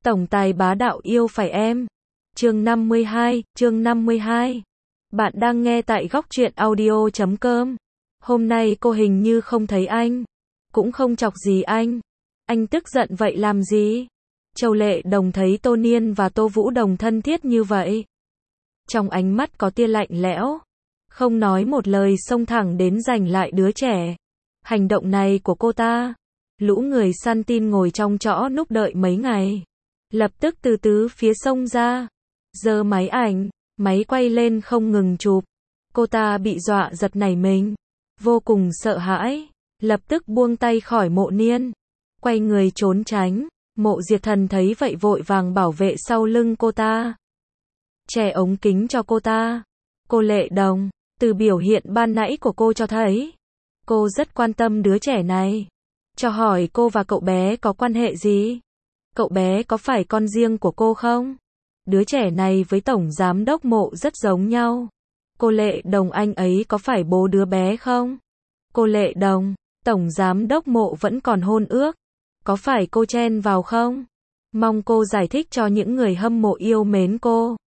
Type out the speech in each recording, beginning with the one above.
Tổng tài bá đạo yêu phải em. Chương 52. Bạn đang nghe tại góc truyện audio.com. Hôm nay cô hình như không thấy anh. Cũng không chọc gì anh. Anh tức giận vậy làm gì? Châu Lệ Đồng thấy Tô Niên và Tô Vũ Đồng thân thiết như vậy. Trong ánh mắt có tia lạnh lẽo. Không nói một lời xông thẳng đến giành lại đứa trẻ. Hành động này của cô ta. Lũ người săn tin ngồi trong trõ núp đợi mấy ngày. Lập tức từ tứ phía sông ra. Giơ máy ảnh, máy quay lên không ngừng chụp. Cô ta bị dọa giật nảy mình. Vô cùng sợ hãi. Lập tức buông tay khỏi Mộ Niên. Quay người trốn tránh. Mộ Diệt Thần thấy vậy vội vàng bảo vệ sau lưng cô ta. Che ống kính cho cô ta. Cô Lệ Đồng, từ biểu hiện ban nãy của cô cho thấy. Cô rất quan tâm đứa trẻ này. Cho hỏi cô và cậu bé có quan hệ gì? Cậu bé có phải con riêng của cô không? Đứa trẻ này với Tổng Giám đốc Mộ rất giống nhau. Cô Lệ Đồng, anh ấy có phải bố đứa bé không? Cô Lệ Đồng, Tổng Giám đốc Mộ vẫn còn hôn ước. Có phải cô chen vào không? Mong cô giải thích cho những người hâm mộ yêu mến cô.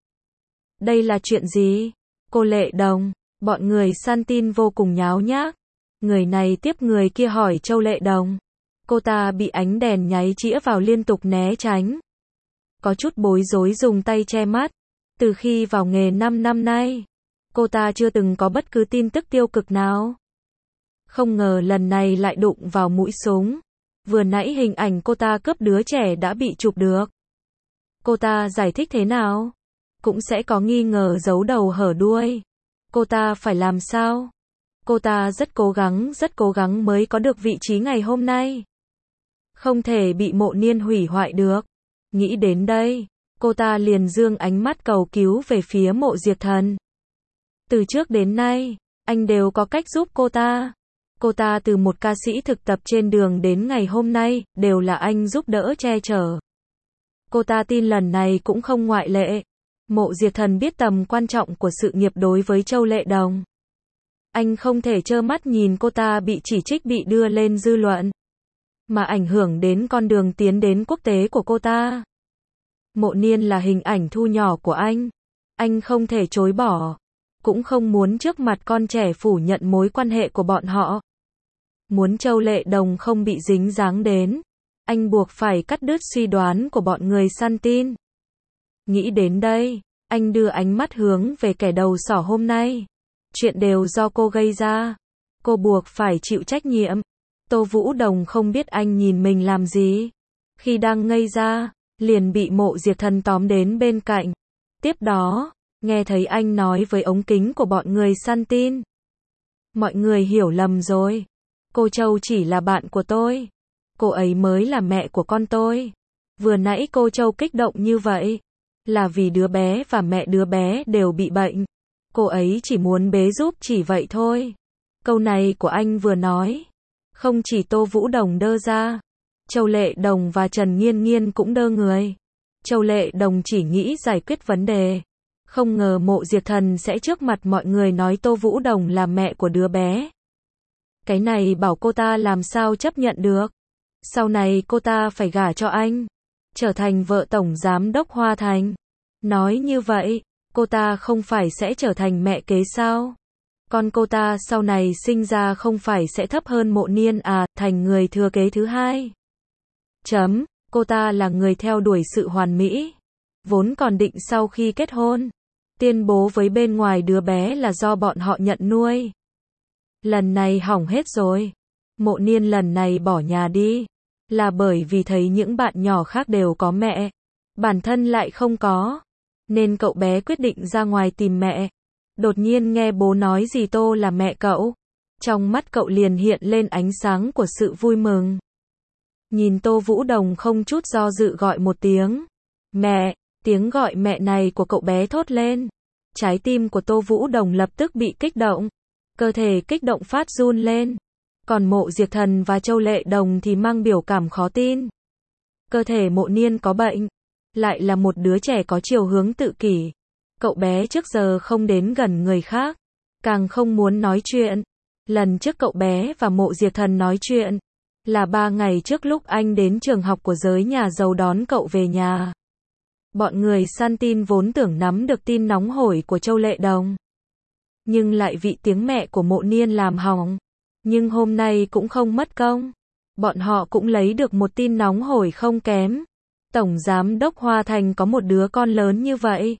Đây là chuyện gì? Cô Lệ Đồng, bọn người săn tin vô cùng nháo nhác. Người này tiếp người kia hỏi Châu Lệ Đồng. Cô ta bị ánh đèn nháy chĩa vào liên tục né tránh. Có chút bối rối dùng tay che mắt. Từ khi vào nghề 5 năm nay, cô ta chưa từng có bất cứ tin tức tiêu cực nào. Không ngờ lần này lại đụng vào mũi súng. Vừa nãy hình ảnh cô ta cướp đứa trẻ đã bị chụp được. Cô ta giải thích thế nào? Cũng sẽ có nghi ngờ giấu đầu hở đuôi. Cô ta phải làm sao? Cô ta rất cố gắng mới có được vị trí ngày hôm nay. Không thể bị Mộ Niên hủy hoại được. Nghĩ đến đây, cô ta liền dương ánh mắt cầu cứu về phía Mộ Diệt Thần. Từ trước đến nay, anh đều có cách giúp cô ta. Cô ta từ một ca sĩ thực tập trên đường đến ngày hôm nay, đều là anh giúp đỡ che chở. Cô ta tin lần này cũng không ngoại lệ. Mộ Diệt Thần biết tầm quan trọng của sự nghiệp đối với Châu Lệ Đồng. Anh không thể trơ mắt nhìn cô ta bị chỉ trích, bị đưa lên dư luận, mà ảnh hưởng đến con đường tiến đến quốc tế của cô ta. Mộ Niên là hình ảnh thu nhỏ của anh không thể chối bỏ, cũng không muốn trước mặt con trẻ phủ nhận mối quan hệ của bọn họ. Muốn Châu Lệ Đồng không bị dính dáng đến, anh buộc phải cắt đứt suy đoán của bọn người săn tin. Nghĩ đến đây, anh đưa ánh mắt hướng về kẻ đầu sỏ hôm nay. Chuyện đều do cô gây ra. Cô buộc phải chịu trách nhiệm. Tô Vũ Đồng không biết anh nhìn mình làm gì. Khi đang ngây ra, liền bị Mộ Diệt Thần tóm đến bên cạnh. Tiếp đó, nghe thấy anh nói với ống kính của bọn người săn tin. Mọi người hiểu lầm rồi. Cô Châu chỉ là bạn của tôi. Cô ấy mới là mẹ của con tôi. Vừa nãy cô Châu kích động như vậy là vì đứa bé và mẹ đứa bé đều bị bệnh. Cô ấy chỉ muốn bế giúp chỉ vậy thôi. Câu này của anh vừa nói, không chỉ Tô Vũ Đồng đơ ra, Châu Lệ Đồng và Trần Nghiên Nghiên cũng đơ người. Châu Lệ Đồng chỉ nghĩ giải quyết vấn đề. Không ngờ Mộ Diệt Thần sẽ trước mặt mọi người nói Tô Vũ Đồng là mẹ của đứa bé. Cái này bảo cô ta làm sao chấp nhận được. Sau này cô ta phải gả cho anh, trở thành vợ Tổng Giám đốc Hoa Thành. Nói như vậy, cô ta không phải sẽ trở thành mẹ kế sao? Con cô ta sau này sinh ra không phải sẽ thấp hơn Mộ Niên à, thành người thừa kế thứ hai. Cô ta là người theo đuổi sự hoàn mỹ. Vốn còn định sau khi kết hôn, tuyên bố với bên ngoài đứa bé là do bọn họ nhận nuôi. Lần này hỏng hết rồi. Mộ Niên lần này bỏ nhà đi, là bởi vì thấy những bạn nhỏ khác đều có mẹ, bản thân lại không có. Nên cậu bé quyết định ra ngoài tìm mẹ. Đột nhiên nghe bố nói gì Tô là mẹ cậu. Trong mắt cậu liền hiện lên ánh sáng của sự vui mừng. Nhìn Tô Vũ Đồng không chút do dự gọi một tiếng. Mẹ, tiếng gọi mẹ này của cậu bé thốt lên. Trái tim của Tô Vũ Đồng lập tức bị kích động. Cơ thể kích động phát run lên. Còn Mộ Diệt Thần và Châu Lệ Đồng thì mang biểu cảm khó tin. Cơ thể Mộ Niên có bệnh. Lại là một đứa trẻ có chiều hướng tự kỷ. Cậu bé trước giờ không đến gần người khác, càng không muốn nói chuyện. Lần trước cậu bé và Mộ Diệt Thần nói chuyện, Là 3 ngày trước lúc anh đến trường học của giới nhà giàu đón cậu về nhà. Bọn người săn tin vốn tưởng nắm được tin nóng hổi của Châu Lệ Đồng. Nhưng lại bị tiếng mẹ của Mộ Niên làm hỏng. Nhưng hôm nay cũng không mất công. Bọn họ cũng lấy được một tin nóng hổi không kém. Tổng Giám đốc Hoa Thành có một đứa con lớn như vậy.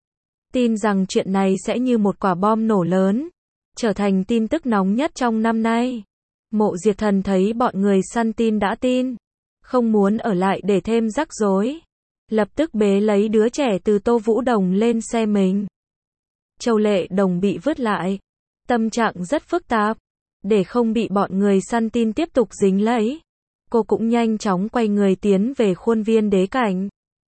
Tin rằng chuyện này sẽ như một quả bom nổ lớn, trở thành tin tức nóng nhất trong năm nay. Mộ Diệt Thần thấy bọn người săn tin đã tin, không muốn ở lại để thêm rắc rối. Lập tức bế lấy đứa trẻ từ Tô Vũ Đồng lên xe mình. Châu Lệ Đồng bị vứt lại. Tâm trạng rất phức tạp. Để không bị bọn người săn tin tiếp tục dính lấy, cô cũng nhanh chóng quay người tiến về khuôn viên đế cảnh.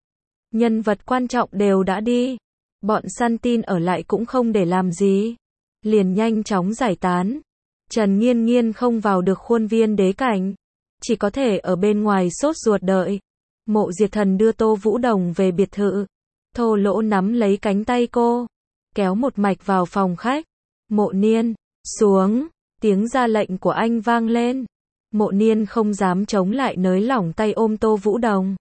Nhân vật quan trọng đều đã đi. Bọn săn tin ở lại cũng không để làm gì. Liền nhanh chóng giải tán. Trần Nghiên Nghiên không vào được khuôn viên đế cảnh. Chỉ có thể ở bên ngoài sốt ruột đợi. Mộ Diệt Thần đưa Tô Vũ Đồng về biệt thự. Thô Lỗ nắm lấy cánh tay cô, kéo một mạch vào phòng khách. Mộ Niên, xuống. Tiếng ra lệnh của anh vang lên. Mộ Niên không dám chống lại, nới lỏng tay ôm Tô Vũ Đồng.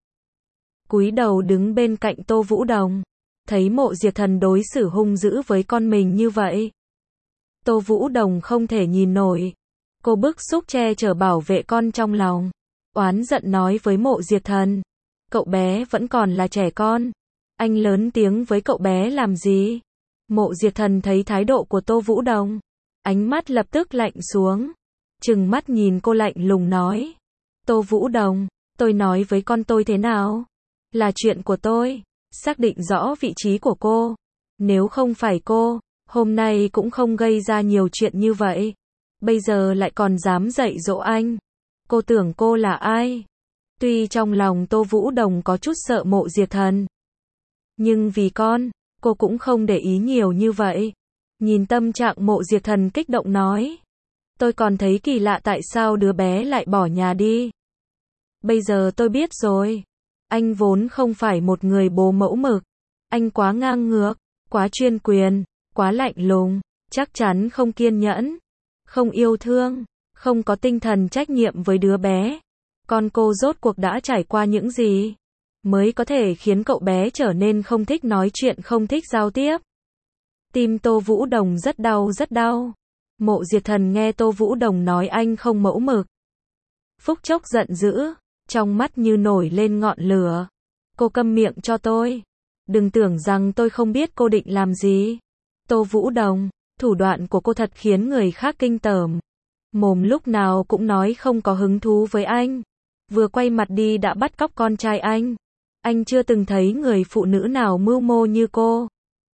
Cúi đầu đứng bên cạnh Tô Vũ Đồng. Thấy Mộ Diệt Thần đối xử hung dữ với con mình như vậy, Tô Vũ Đồng không thể nhìn nổi. Cô bức xúc che chở bảo vệ con trong lòng. Oán giận nói với Mộ Diệt Thần. Cậu bé vẫn còn là trẻ con. Anh lớn tiếng với cậu bé làm gì? Mộ Diệt Thần thấy thái độ của Tô Vũ Đồng, ánh mắt lập tức lạnh xuống. Trừng mắt nhìn cô lạnh lùng nói. Tô Vũ Đồng, tôi nói với con tôi thế nào? Là chuyện của tôi. Xác định rõ vị trí của cô. Nếu không phải cô, hôm nay cũng không gây ra nhiều chuyện như vậy. Bây giờ lại còn dám dạy dỗ anh. Cô tưởng cô là ai? Tuy trong lòng Tô Vũ Đồng có chút sợ Mộ Diệt Thần, nhưng vì con, cô cũng không để ý nhiều như vậy. Nhìn tâm trạng Mộ Diệt Thần kích động nói. Tôi còn thấy kỳ lạ tại sao đứa bé lại bỏ nhà đi. Bây giờ tôi biết rồi. Anh vốn không phải một người bố mẫu mực. Anh quá ngang ngược, quá chuyên quyền, quá lạnh lùng, chắc chắn không kiên nhẫn, không yêu thương, không có tinh thần trách nhiệm với đứa bé. Con cô rốt cuộc đã trải qua những gì mới có thể khiến cậu bé trở nên không thích nói chuyện, không thích giao tiếp. Tim Tô Vũ Đồng rất đau, rất đau. Mộ Diệt Thần nghe Tô Vũ Đồng nói anh không mẫu mực, phút chốc giận dữ, trong mắt như nổi lên ngọn lửa. Cô câm miệng cho tôi. Đừng tưởng rằng tôi không biết cô định làm gì. Tô Vũ Đồng, thủ đoạn của cô thật khiến người khác kinh tởm. Mồm lúc nào cũng nói không có hứng thú với anh. Vừa quay mặt đi đã bắt cóc con trai anh. Anh chưa từng thấy người phụ nữ nào mưu mô như cô.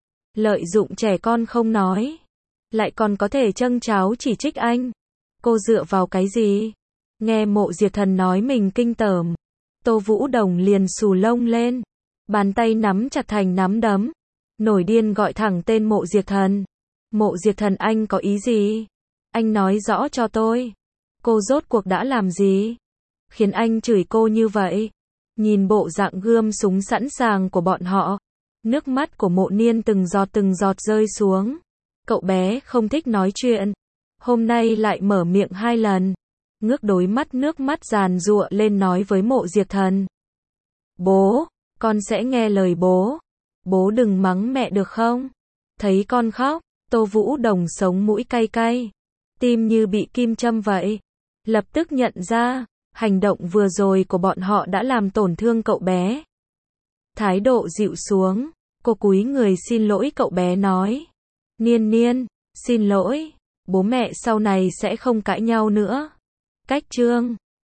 Lợi dụng trẻ con không nói, lại còn có thể trâng tráo chỉ trích anh. Cô dựa vào cái gì? Nghe Mộ Diệt Thần nói mình kinh tởm, Tô Vũ Đồng liền xù lông lên, bàn tay nắm chặt thành nắm đấm, nổi điên gọi thẳng tên Mộ Diệt Thần. Mộ Diệt Thần, anh có ý gì? Anh nói rõ cho tôi. Cô rốt cuộc đã làm gì khiến anh chửi cô như vậy? Nhìn bộ dạng gươm súng sẵn sàng của bọn họ, nước mắt của Mộ Niên từng giọt rơi xuống. Cậu bé không thích nói chuyện, hôm nay lại mở miệng 2 lần, ngước đôi mắt nước mắt giàn giụa lên nói với Mộ Diệt Thần. Bố, con sẽ nghe lời bố. Bố đừng mắng mẹ được không? Thấy con khóc, Tô Vũ Đồng sống mũi cay cay, tim như bị kim châm vậy. Lập tức nhận ra, hành động vừa rồi của bọn họ đã làm tổn thương cậu bé. Thái độ dịu xuống, cô cúi người xin lỗi cậu bé nói. Niên Niên, xin lỗi, bố mẹ sau này sẽ không cãi nhau nữa. Cách chương